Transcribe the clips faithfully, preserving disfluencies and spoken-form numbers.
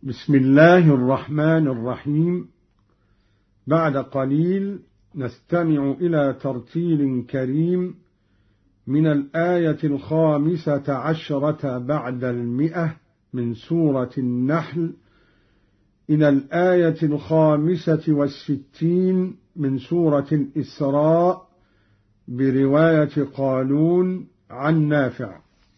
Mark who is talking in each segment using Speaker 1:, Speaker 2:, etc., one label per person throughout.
Speaker 1: بسم الله الرحمن الرحيم. بعد قليل نستمع إلى ترتيل كريم من الآية الخامسة عشرة بعد المئة من سورة النحل إلى الآية الخامسة والستين من سورة الإسراء برواية قالون عن نافع.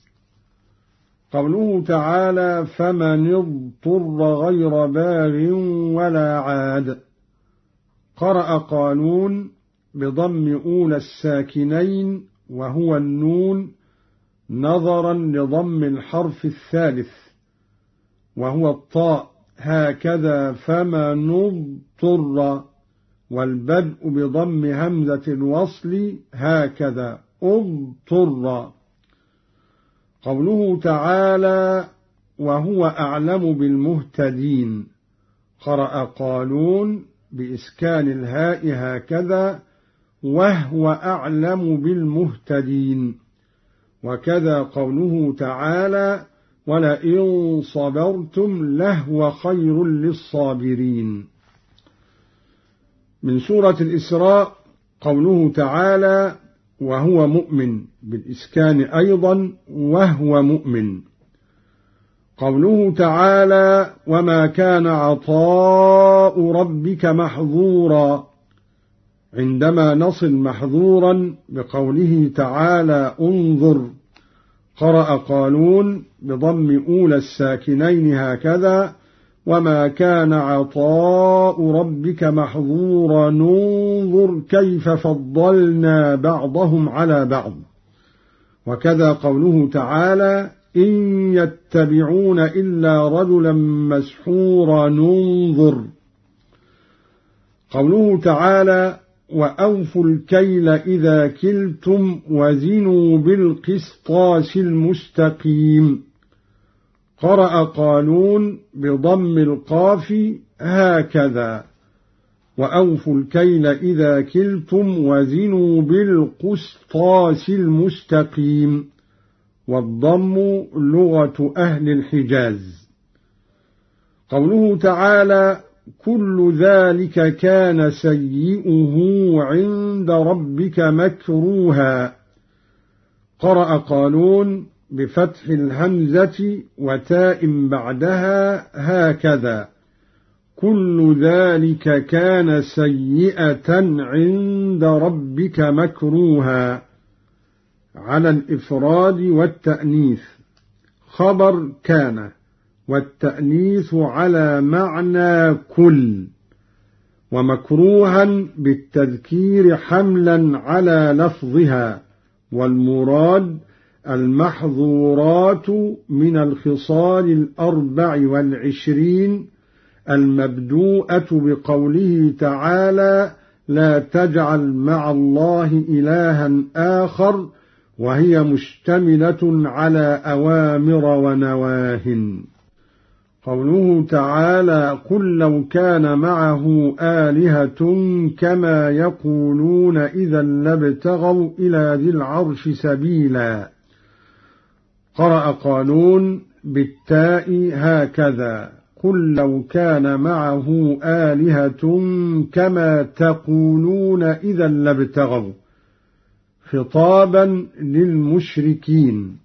Speaker 1: قوله تعالى: فمن اضطر غير باغ ولا عاد. قرأ قالون بضم أولى الساكنين وهو النون نظرا لضم الحرف الثالث وهو الطاء، هكذا فمن اضطر، والبدء بضم همزة الوصل هكذا اضطر. قوله تعالى: وهو أعلم بالمهتدين. قرأ قالون بإسكان الهاء هكذا وهو أعلم بالمهتدين، وكذا قوله تعالى: ولئن صبرتم لهو خير للصابرين. من سورة الإسراء قوله تعالى: وهو مؤمن بالإسكان أيضا وهو مؤمن. قوله تعالى: وما كان عطاء ربك محظورا. عندما نصل محظورا بقوله تعالى: انظر. قرأ قالون بضم أولى الساكنين هكذا وما كان عطاء ربك محظورا ننظر كيف فضلنا بعضهم على بعض. وكذا قوله تعالى: إن يتبعون إلا رجلا مسحورا ننظر. قوله تعالى: وأوفوا الكيل إذا كلتم وزنوا بالقسطاس المستقيم. قرأ قالون بضم القاف هكذا وأوفوا الكيل إذا كلتم وزنوا بالقسطاس المستقيم، والضم لغة أهل الحجاز. قوله تعالى: كل ذلك كان سيئه عند ربك مكروها. قرأ قالون بفتح الهمزة وتاء بعدها هكذا كل ذلك كان سيئة عند ربك مكروها، على الإفراد والتأنيث، خبر كان، والتأنيث على معنى كل، ومكروها بالتذكير حملا على لفظها، والمراد المحظورات من الخصال الأربع والعشرين المبدوءة بقوله تعالى: لا تجعل مع الله إلها آخر، وهي مشتملة على أوامر ونواه. قوله تعالى: قل لو كان معه آلهة كما يقولون إذا لابتغوا إلى ذي العرش سبيلا. قرأ قالون بالتاء هكذا قل لو كان معه آلهة كما تقولون إذا لابتغوا، خطابا للمشركين.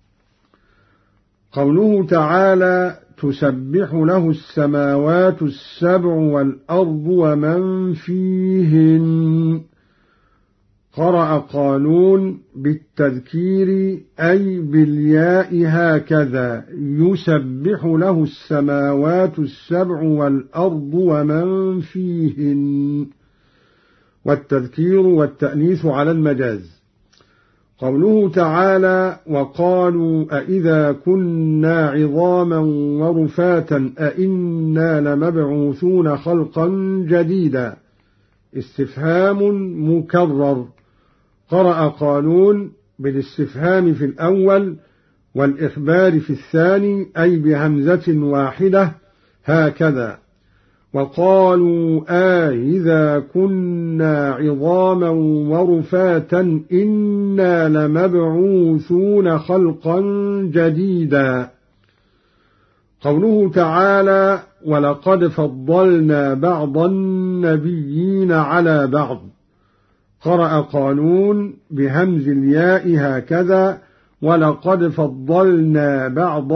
Speaker 1: قوله تعالى: تسبح له السماوات السبع والأرض ومن فيهن. قرأ قالون بالتذكير أي بالياء هكذا يسبح له السماوات السبع والأرض ومن فيهن، والتذكير والتأنيث على المجاز. قوله تعالى: وقالوا أئذا كنا عظاما ورفاتا أئنا لمبعوثون خلقا جديدا، استفهام مكرر. قرأ قالون بالاستفهام في الأول والإخبار في الثاني أي بهمزة واحدة هكذا وقالوا أئذا كنا عظاما ورفاتا إنا لمبعوثون خلقا جديدا. قوله تعالى ولقد فضلنا بعض النبيين على بعض، قرأ قالون بهمز الياء هكذا ولقد فضلنا بعض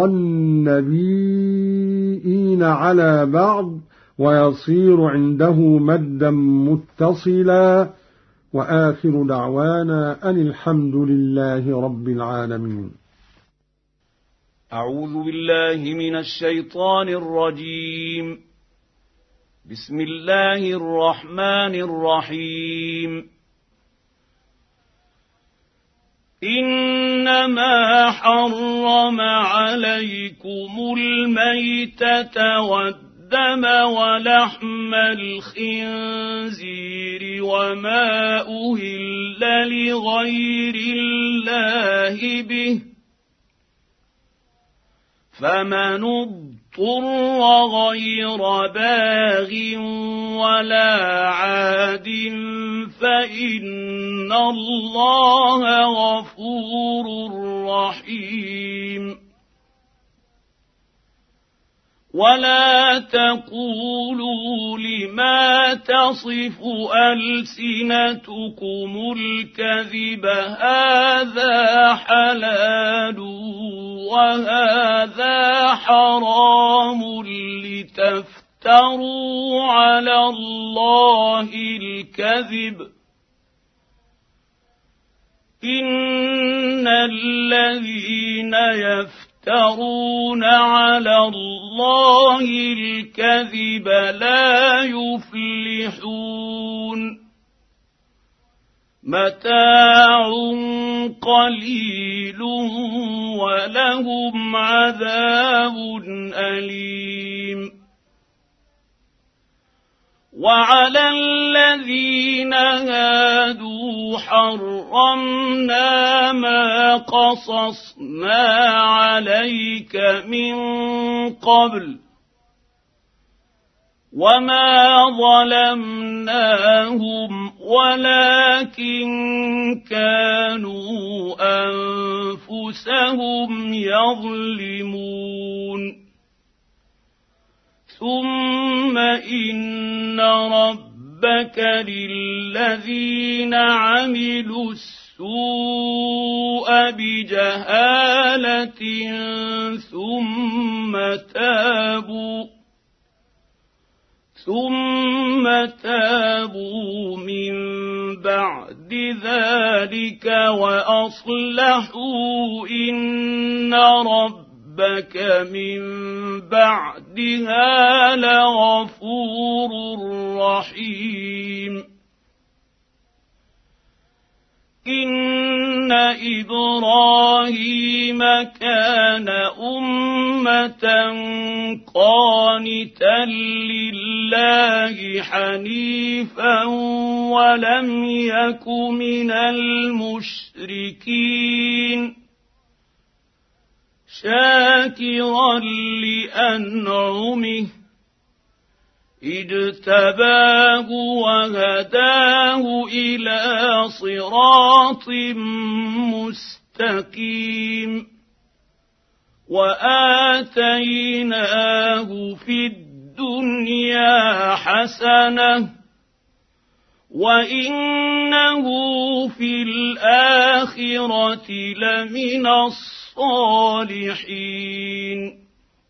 Speaker 1: النبيين على بعض، ويصير عنده مدا متصلا. وآخر دعوانا أن الحمد لله رب العالمين.
Speaker 2: أعوذ بالله من الشيطان الرجيم. بسم الله الرحمن الرحيم. إنما حرم عليكم الميتة والدم ولحم الخنزير وما أهل لغير الله به، فمن اضطر غير باغ ولا عاد فإن الله غفور رحيم. ولا تقولوا لما تصف ألسنتكم الكذب هذا حلال وهذا حرام لتفتروا على الله الكذب، إن الذين يفترون على الله الكذب لا يفلحون. متاع قليل ولهم عذاب أليم. وعلى الذين هادوا حرمنا ما قصصنا عليك من قبل، وما ظلمناهم ولكن كانوا أنفسهم يظلمون. ثم إن ربك للذين عملوا السوء بجهالة ثم تابوا ثم تابوا من بعد ذلك وأصلحوا إن ربك من بعدها لغفور رحيم. إن إبراهيم كان أمة قانتا لله حنيفا ولم يك من المشركين، شاكرا لأنعمه اجتباه وهداه إلى صراط مستقيم. وآتيناه في الدنيا حسنة وإنه في الآخرة لمن الصالحين.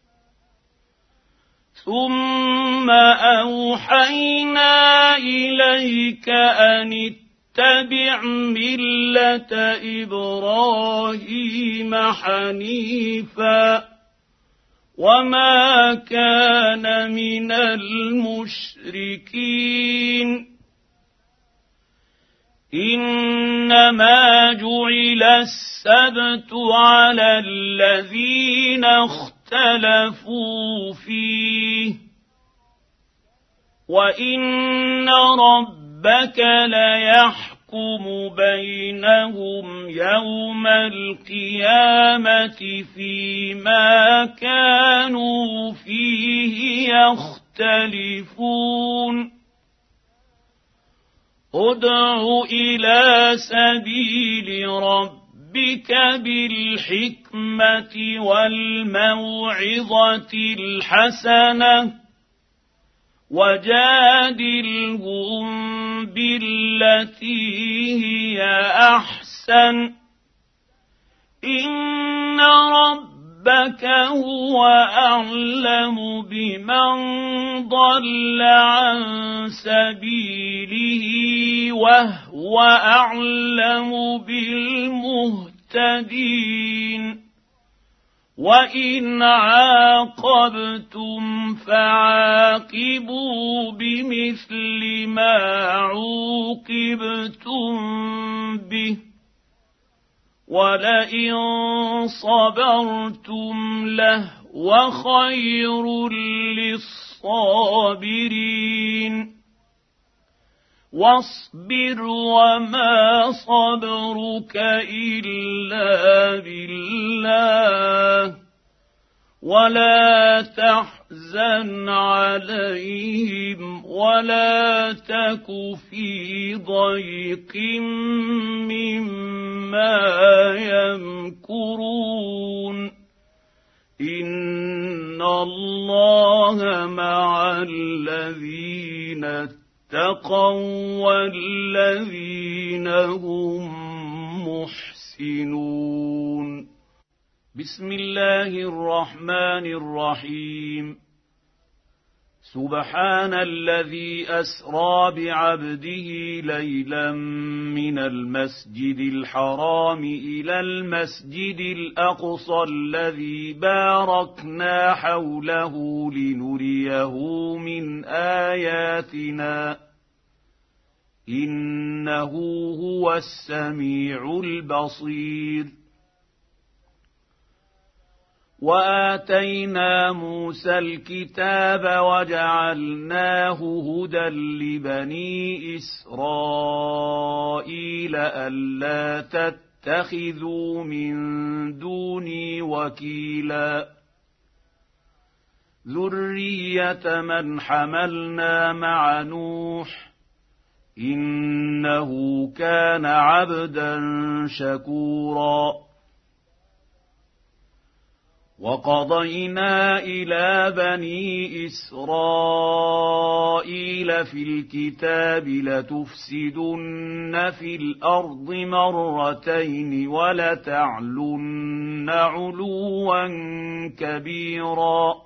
Speaker 2: ثم أوحينا إليك أن اتبع ملة إبراهيم حنيفا وما كان من المشركين. إنما جعل السبت على الذين اختلفوا فيه، وإن ربك ليحكم بينهم يوم القيامة فيما كانوا فيه يختلفون. ادع إلى سبيل ربك ربك بالحكمة والموعظة الحسنة وجادلهم بالتي هي أحسن إن ربك هو أعلم بمن ضل عن سبيله وهو أعلم بالمهتدين وإن عاقبتم فعاقبوا بمثل ما عوقبتم به ولئن صبرتم لهو خير للصابرين واصبر وما صبرك إلا بالله ولا تحزن عليهم ولا تك في ضيق مما يمكرون إن الله مع الذين اتقوا والذين هم محسنون بسم الله الرحمن الرحيم سبحان الذي أسرى بعبده ليلا من المسجد الحرام إلى المسجد الأقصى الذي باركنا حوله لنريه من آياتنا إنه هو السميع البصير وآتينا موسى الكتاب وجعلناه هدى لبني إسرائيل ألا تتخذوا من دوني وكيلا ذرية من حملنا مع نوح إنه كان عبدا شكورا وقضينا إلى بني إسرائيل في الكتاب لتفسدن في الأرض مرتين ولتعلن علوا كبيرا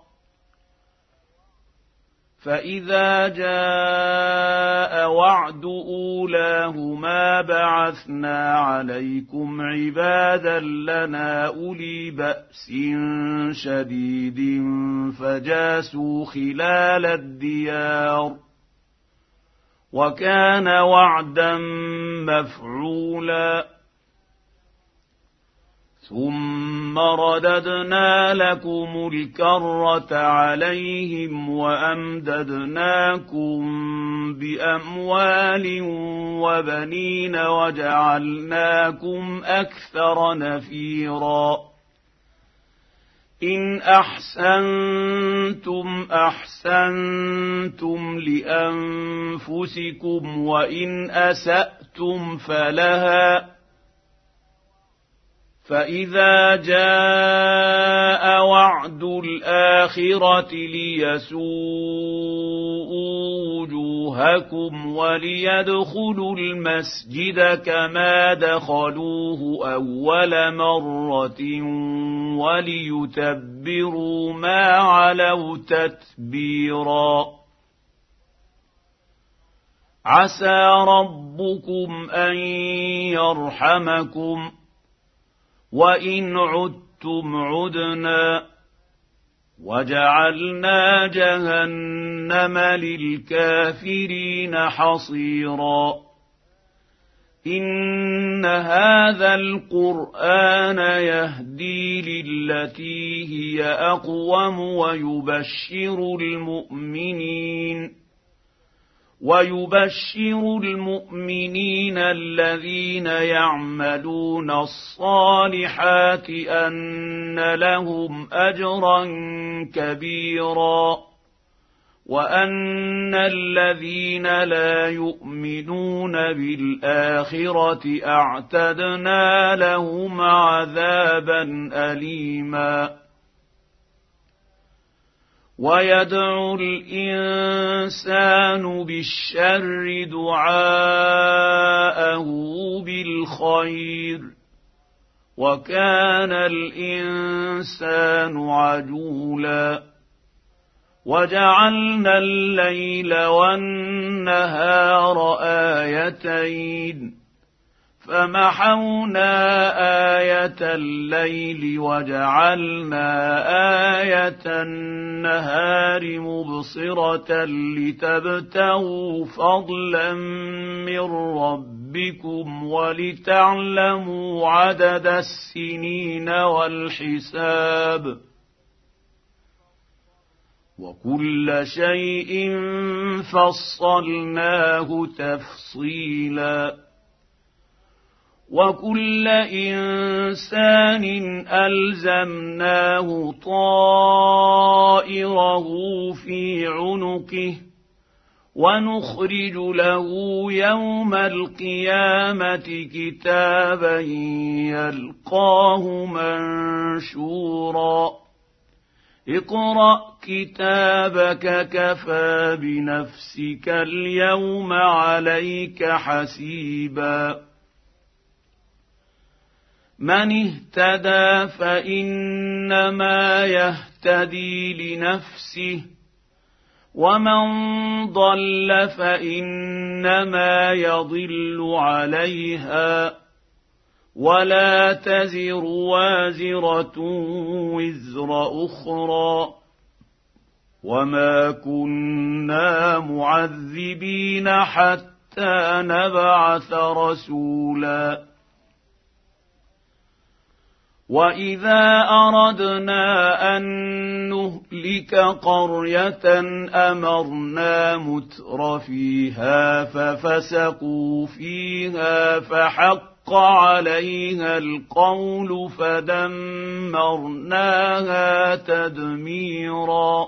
Speaker 2: فإذا جاء وعد أولاهما بعثنا عليكم عبادا لنا أولي بأس شديد فجاسوا خلال الديار وكان وعدا مفعولا ثم رددنا لكم الكرة عليهم وأمددناكم بأموال وبنين وجعلناكم أكثر نفيرا إن أحسنتم أحسنتم لأنفسكم وإن أسأتم فلها فإذا جاء وعد الآخرة ليسوءوا وجوهكم وليدخلوا المسجد كما دخلوه أول مرة وليتبروا ما علوا تتبيرا عسى ربكم أن يرحمكم وإن عدتم عدنا وجعلنا جهنم للكافرين حصيرا إن هذا القرآن يهدي للتي هي أقوم ويبشر المؤمنين ويبشر المؤمنين الذين يعملون الصالحات أن لهم أجرا كبيرا وأن الذين لا يؤمنون بالآخرة أعتدنا لهم عذابا أليما ويدعو الإنسان بالشر دعاءه بالخير وكان الإنسان عجولا وجعلنا الليل والنهار آيتين فمحونا آية الليل وجعلنا آية النهار مبصرة لتبتغوا فضلا من ربكم ولتعلموا عدد السنين والحساب وكل شيء فصلناه تفصيلا وكل إنسان ألزمناه طائره في عنقه ونخرج له يوم القيامة كتابا يلقاه منشورا اقرأ كتابك كفى بنفسك اليوم عليك حسيبا من اهتدى فإنما يهتدي لنفسه ومن ضل فإنما يضل عليها ولا تزر وازرة وزر أخرى وما كنا معذبين حتى نبعث رسولا وإذا أردنا أن نهلك قرية أمرنا متر فيها ففسقوا فيها فحق عليها القول فدمرناها تدميرا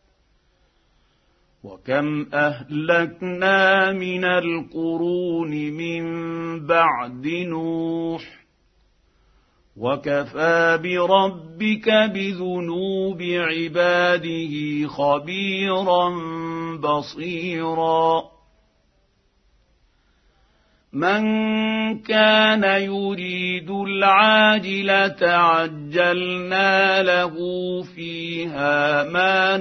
Speaker 2: وكم أهلكنا من القرون من بعد نوح وكفى بربك بذنوب عباده خبيرا بصيرا من كان يريد العاجلة عجلنا له فيها ما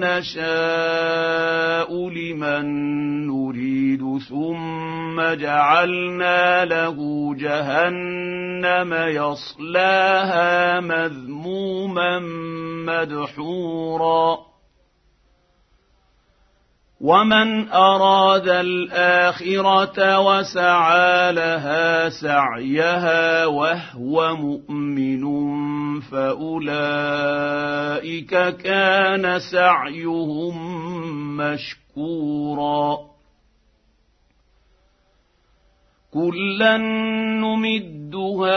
Speaker 2: نشاء لمن نريد ثم جعلنا له جهنم يصلاها مذموما مدحورا ومن أراد الآخرة وسعى لها سعيها وهو مؤمن فأولئك كان سعيهم مشكورا كلا نمد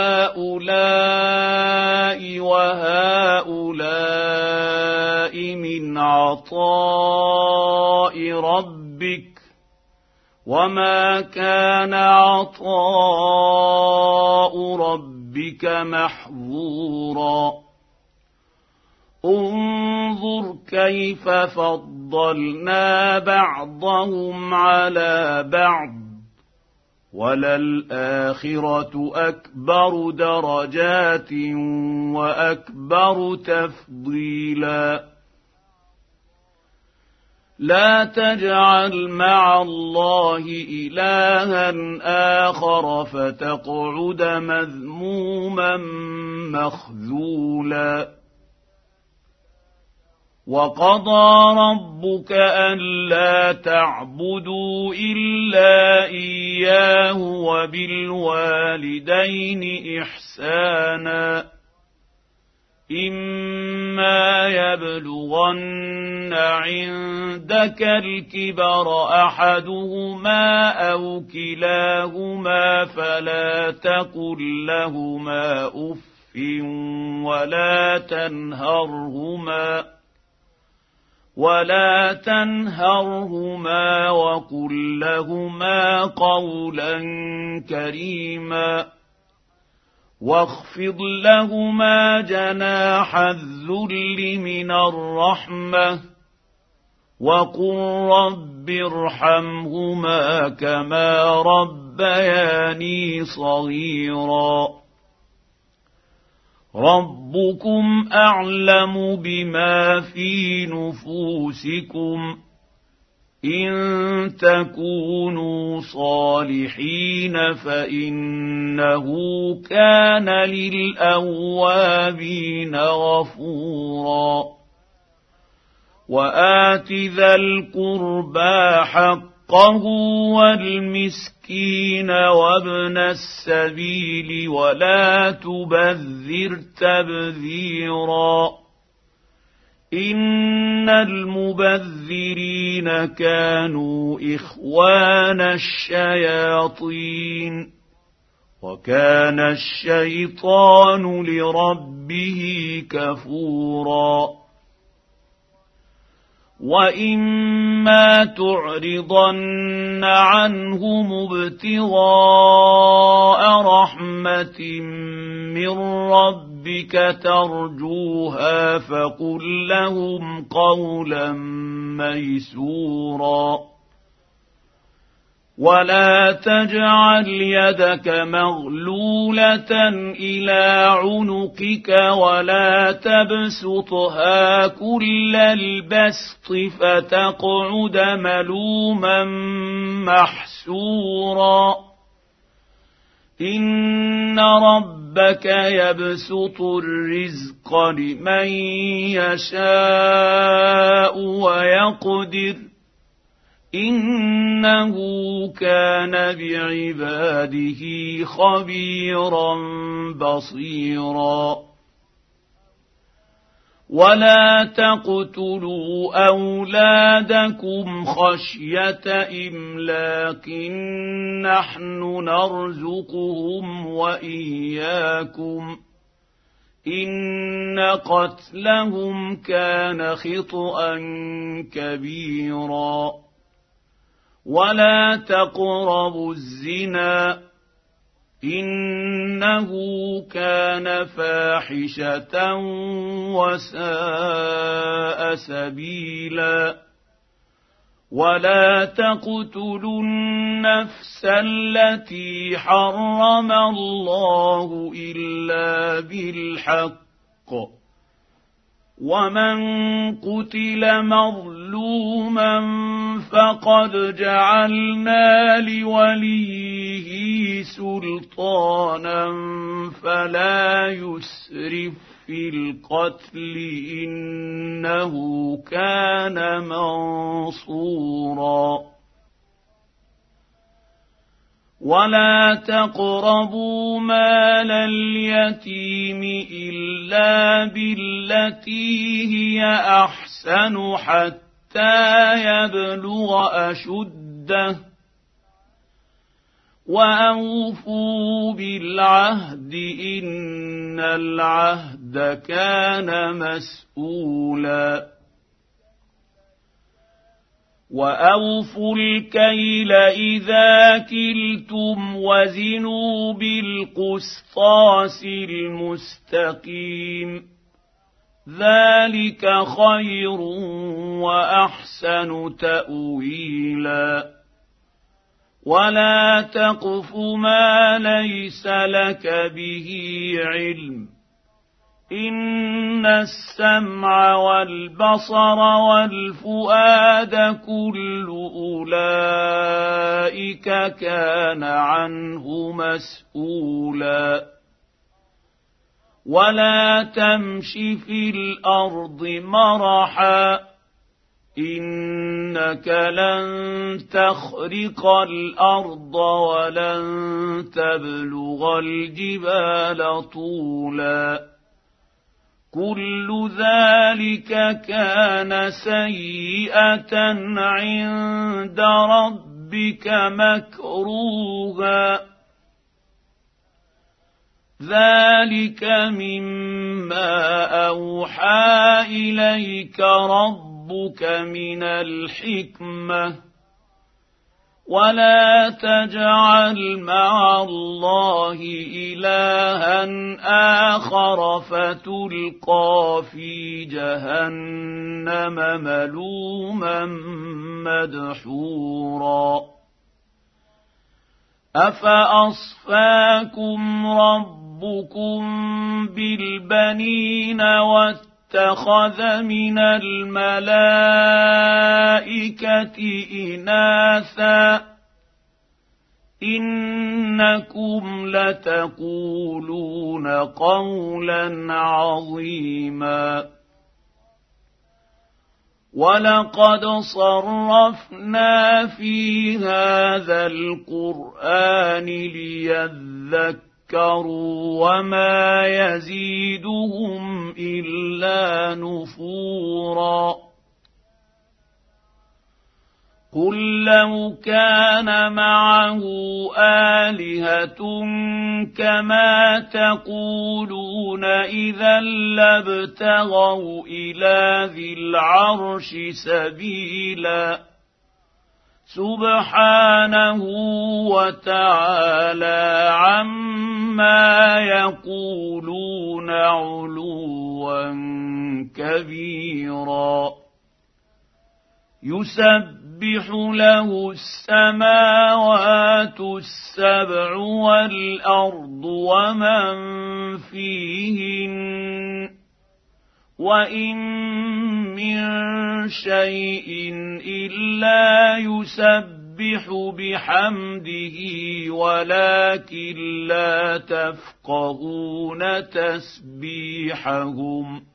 Speaker 2: هؤلاء وهؤلاء من عطاء ربك وما كان عطاء ربك محظورا انظر كيف فضلنا بعضهم على بعض وللآخرة أكبر درجات وأكبر تفضيلا لا تجعل مع الله إلها آخر فتقعد مذموما مخذولا وقضى ربك ألا تعبدوا إلا إياه وبالوالدين إحسانا إما يبلغن عندك الكبر أحدهما أو كلاهما فلا تقل لهما أف ولا تنهرهما ولا تنهرهما وقل لهما قولا كريما واخفض لهما جناح الذل من الرحمة وقل رب ارحمهما كما ربياني صغيرا ربكم أعلم بما في نفوسكم إن تكونوا صالحين فإنه كان للأوابين غفورا وآت ذا القربى حقه والمسكين وابن السبيل ولا تبذر تبذيرا إن المبذرين كانوا إخوان الشياطين وكان الشيطان لربه كفورا وإما تعرضن عنهم ابتغاء رحمة من ربك ترجوها فقل لهم قولا ميسورا ولا تجعل يدك مغلولة إلى عنقك ولا تبسطها كل البسط فتقعد ملوما محسورا إن ربك يبسط الرزق لمن يشاء ويقدر إنه كان بعباده خبيرا بصيرا ولا تقتلوا أولادكم خشية إملاق نحن نرزقهم وإياكم إن قتلهم كان خطأ كبيرا ولا تقربوا الزنا إنه كان فاحشة وساء سبيلا ولا تقتلوا النفس التي حرم الله إلا بالحق ومن قتل مظلوما فقد جعلنا لوليه سلطانا فلا يسرف في القتل إنه كان منصورا ولا تقربوا مال اليتيم إلا بالتي هي أحسن حتى يبلغ أشده وأوفوا بالعهد إن العهد كان مسؤولا وأوفوا الكيل إذا كلتم وزنوا بالقسطاس المستقيم ذلك خير وأحسن تأويلا ولا تقف ما ليس لك به علم إن السمع والبصر والفؤاد كل أولئك كان عنه مسؤولا ولا تمش في الأرض مرحا إنك لن تخرق الأرض ولن تبلغ الجبال طولا كل ذلك كان سيئة عند ربك مكروها ذلك مما أوحى إليك ربك ربك من الحكمة ولا تجعل مع الله إلها آخر فتلقى في جهنم ملوما مدحورا أفأصفاكم ربكم بالبنين واتخذ من الملائكة إناثا إنكم لتقولون قولا عظيما ولقد صرفنا في هذا القرآن ليذكروا وما يزيدهم إلا نفورا قل لو كان معه آلهة كما تقولون إذا لابتغوا إلى ذي العرش سبيلا سبحانه وتعالى عما يقولون علوا كبيرا يسبح له السماوات السبع والأرض ومن فيهن وإن من شيء إلا يسبح بحمده ولكن لا تفقهون تسبيحهم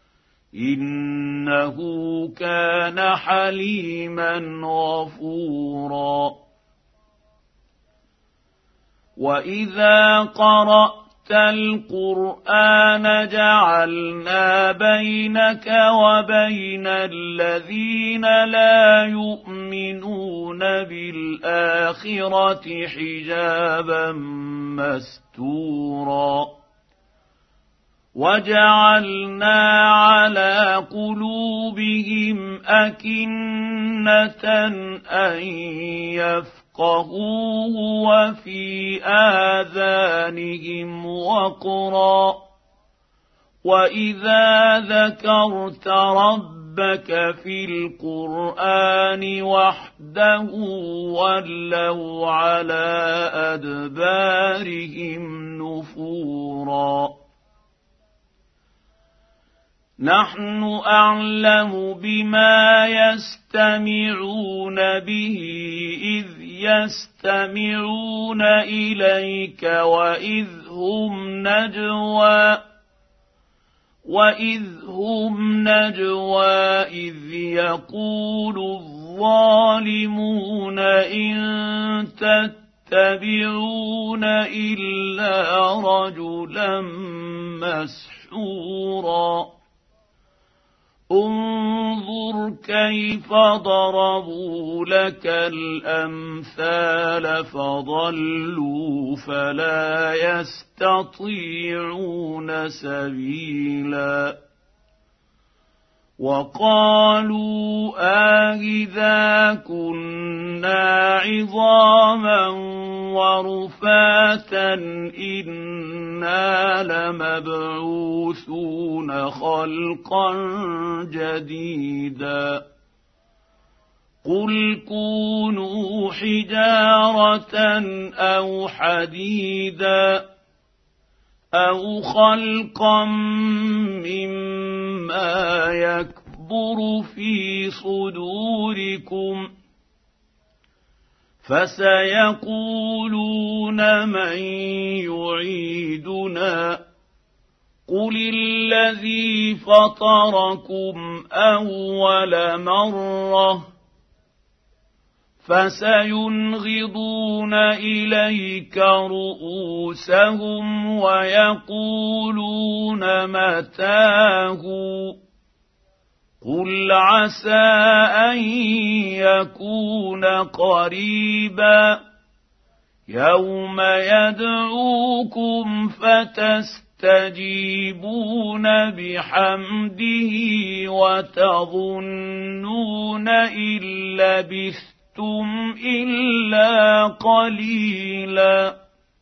Speaker 2: إنه كان حليما غفورا وإذا قرأت القرآن جعلنا بينك وبين الذين لا يؤمنون بالآخرة حجابا مستورا وجعلنا على قلوبهم أكنة أن يفقهوه وفي آذانهم وقرا وإذا ذكرت ربك في القرآن وحده ولوا على أدبارهم نفورا نحن أعلم بما يستمعون به إذ يستمعون إليك وإذ هم نجوى وإذ هم نجوى إذ يقول الظالمون إن تتبعون إلا رجلا مسحورا انظر كيف ضربوا لك الأمثال فضلوا فلا يستطيعون سبيلا وقالوا أإذا كنا عظاما ورفاتا إنا لمبعوثون خلقا جديدا قل كونوا حجارة أو حديدا أو خلقا مما يكبر في صدوركم فسيقولون من يعيدنا قل الذي فطركم أول مرة فسينغضون إليك رؤوسهم ويقولون متاه قل عسى أن يكون قريبا يوم يدعوكم فتستجيبون تستجيبون بحمده وتظنون إن لبثتم إلا قليلا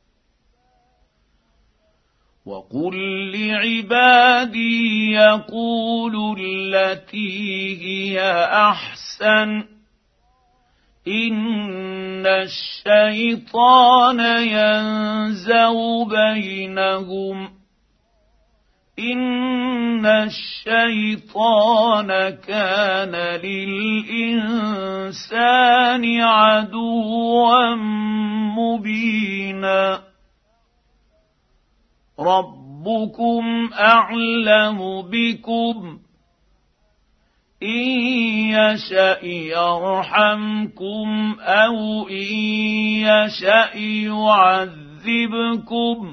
Speaker 2: وقل لعبادي يقولوا التي هي أحسن إن الشيطان ينزغ بينهم إن الشيطان كان للإنسان عدوا مبينا ربكم أعلم بكم إن يشأ يرحمكم أو إن يشأ يعذبكم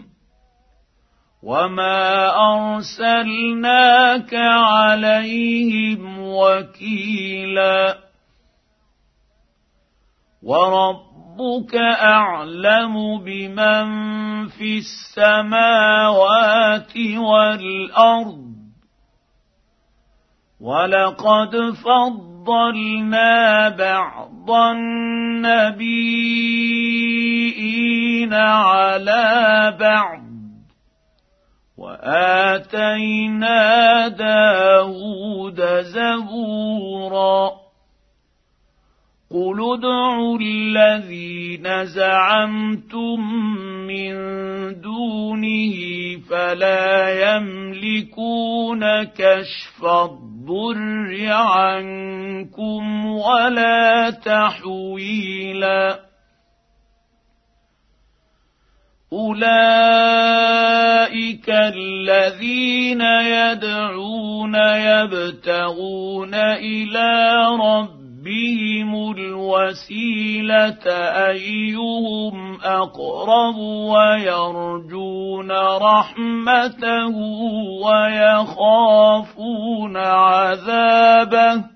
Speaker 2: وما أرسلناك عليهم وكيلا وربك أعلم بمن في السماوات والأرض ولقد فضلنا بعض النبيين على بعض وآتينا داود زبورا قل ادعوا الذين زعمتم من دونه فلا يملكون كشف الضر عنكم ولا تحويلا أولئك الذين يدعون يبتغون إلى ربهم بهم الوسيلة أيهم أقرب ويرجون رحمته ويخافون عذابه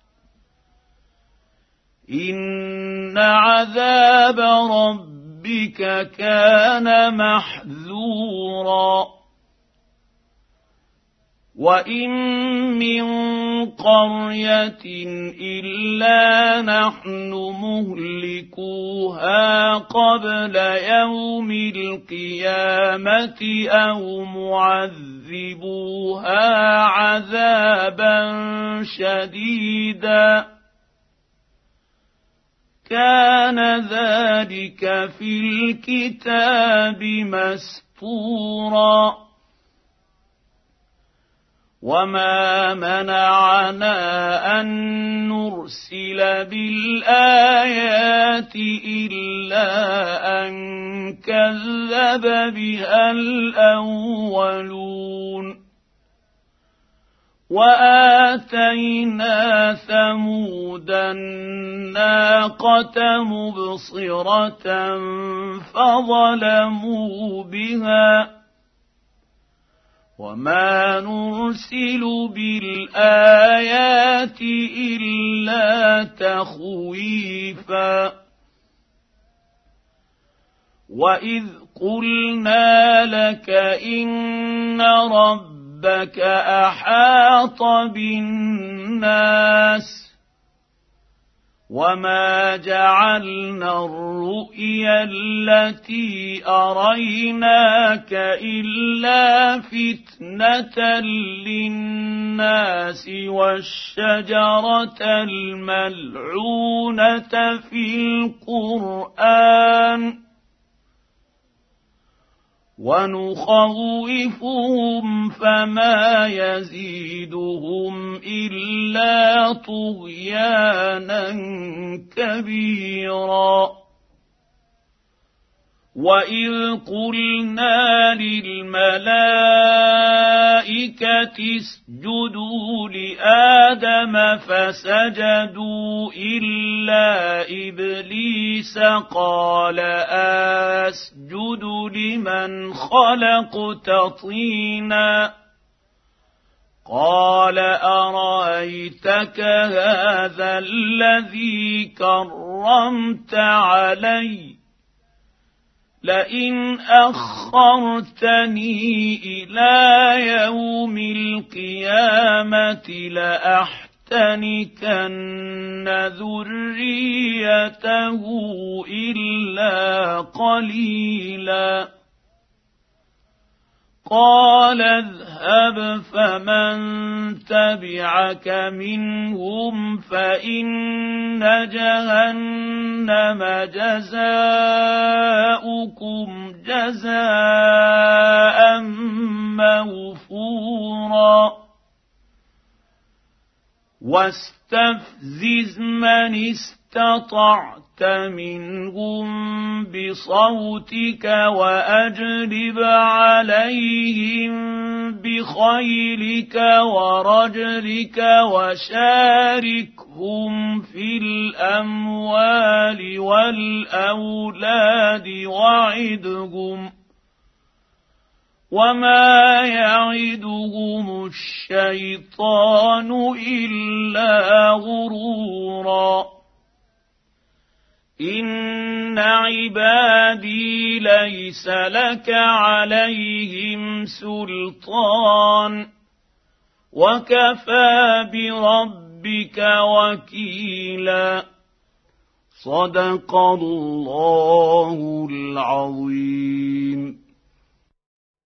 Speaker 2: إن عذاب ربك كان محذورا وإن من قرية إلا نحن مهلكوها قبل يوم القيامة أو معذبوها عذابا شديدا كان ذلك في الكتاب مسطورا وما منعنا أن نرسل بالآيات إلا أن كذب بها الأولون وآتينا ثمود الناقة مبصرة فظلموا بها وما نرسل بالآيات إلا تخويفا وإذ قلنا لك إن ربك أحاط بالناس وما جعلنا الرؤيا التي أريناك إلا فتنة للناس والشجرة الملعونة في القرآن ونخوفهم فما يزيدهم إلا طغيانا كبيرا وإذ قلنا للملائكة اسجدوا لآدم فسجدوا إلا إبليس قال أسجد لمن خلقت طينا قال أرأيتك هذا الذي كرمت علي لئن أخرتني إلى يوم القيامة لأحتنكن ذريته إلا قليلا قال اذهب فمن تبعك منهم فإن جهنم جزاؤكم جزاء موفورا واستفزز من استطعت منهم بصوتك وأجلب عليهم بخيلك ورجلك وشاركهم في الأموال والأولاد وعدهم وما يعدهم الشيطان إلا غرورا إن عبادي ليس لك عليهم سلطان وكفى بربك وكيلا صدق الله